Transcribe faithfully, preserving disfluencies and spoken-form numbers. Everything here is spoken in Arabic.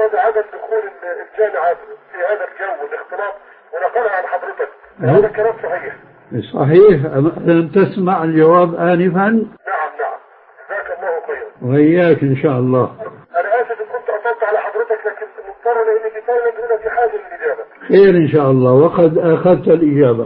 فتوى بعدم دخول الجامعة في هذا الجو والاختلاط ونقلها عن حضرتك، هذا الكلام صحيح؟ صحيح. لم تسمع الجواب آنفا؟ نعم نعم، جزاك الله خيرا. وإياك إن شاء الله. أنا آسف إن كنت أطلت على حضرتك، لكن مضطر لأني فعلا هنا في حاجة للإجابة. خير إن شاء الله، وقد أخذت الإجابة.